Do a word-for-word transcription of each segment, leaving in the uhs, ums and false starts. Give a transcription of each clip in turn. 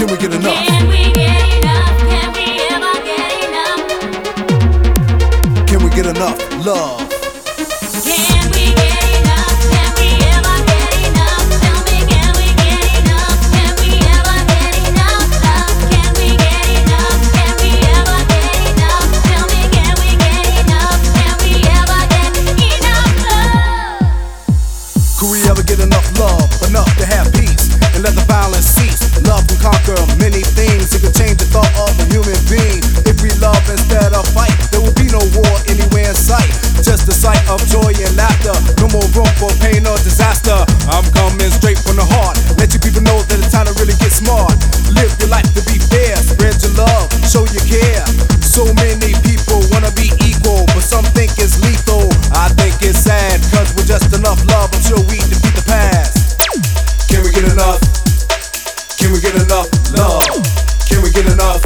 Can we get enough? Can we get enough? Can we ever get enough? Can we get enough love? Can we get enough? Can we ever get enough? Tell me, can we get enough? Can we ever get enough love? Can we get enough? Can we ever get enough? Tell me, can we get enough? Can we ever get enough love? Could we ever get enough love? Enough to have peace and let the violence cease. Love can conquer many things. It can change the thought of a human being. If we love instead of fight, there will be no war anywhere in sight. Just a sight of joy and laughter. No more room for pain or disaster. I'm coming straight from the heart. Let you people know that it's time to really get smart. Live your life to be fair. Spread your love, show you care. So many people wanna be equal, but some think it's lethal. I think it's sad, cause with just enough love, I'm sure we defeat the past. Can we get enough? Can we get enough love? Can we get enough?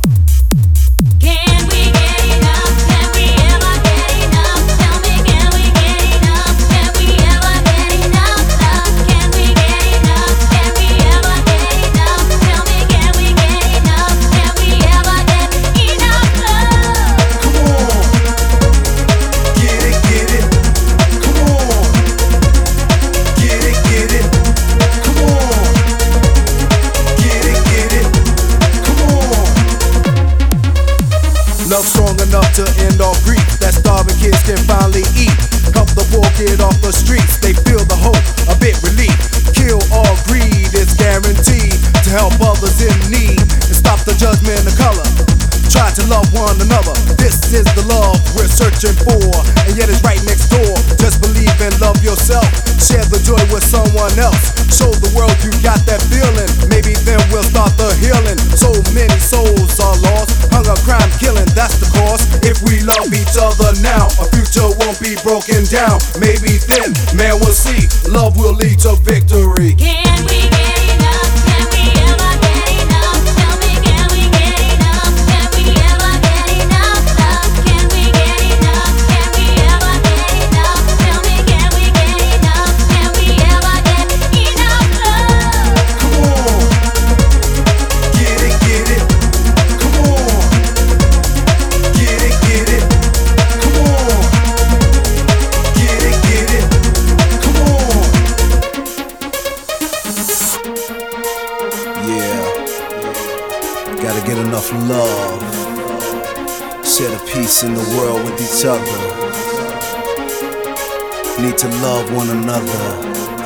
Can we get enough? Can we ever get enough? Tell me, can we get enough? Can we ever get enough love? Can we get enough? Can we ever get enough? Tell me, can we get enough? Can we ever get enough love? Come on, get it, get it. Come on, get it, get it. Come on, get it, get it. Come on. Love strong enough to end all grief. That starving kids can finally eat. Help the poor get off the streets. They feel the hope, a bit relief. Kill all greed is guaranteed to help others in need and stop the judgment of color. Try to love one another. This is the love we're searching for, and yet it's right next door. Just believe and love yourself. Share the joy with someone else. Show the world you got that feeling. Maybe then we'll start the healing. So many souls are lost. Hunger, crime, killing, that's the cause. If we love each other now, our future won't be broken down. Maybe then, man, we'll see. Love will lead to victory. Can we get enough? Can we ever get enough? Tell me, can we get enough? Can we ever get enough love? Can we get enough? Can we ever get enough? Tell me, can we get enough? Can we ever get enough love? Come on, get it, get it. Come on, get it, get it. Come on, get it, get it. Come on. Yeah, gotta get enough love. Share the peace in the world with each other. Need to love one another.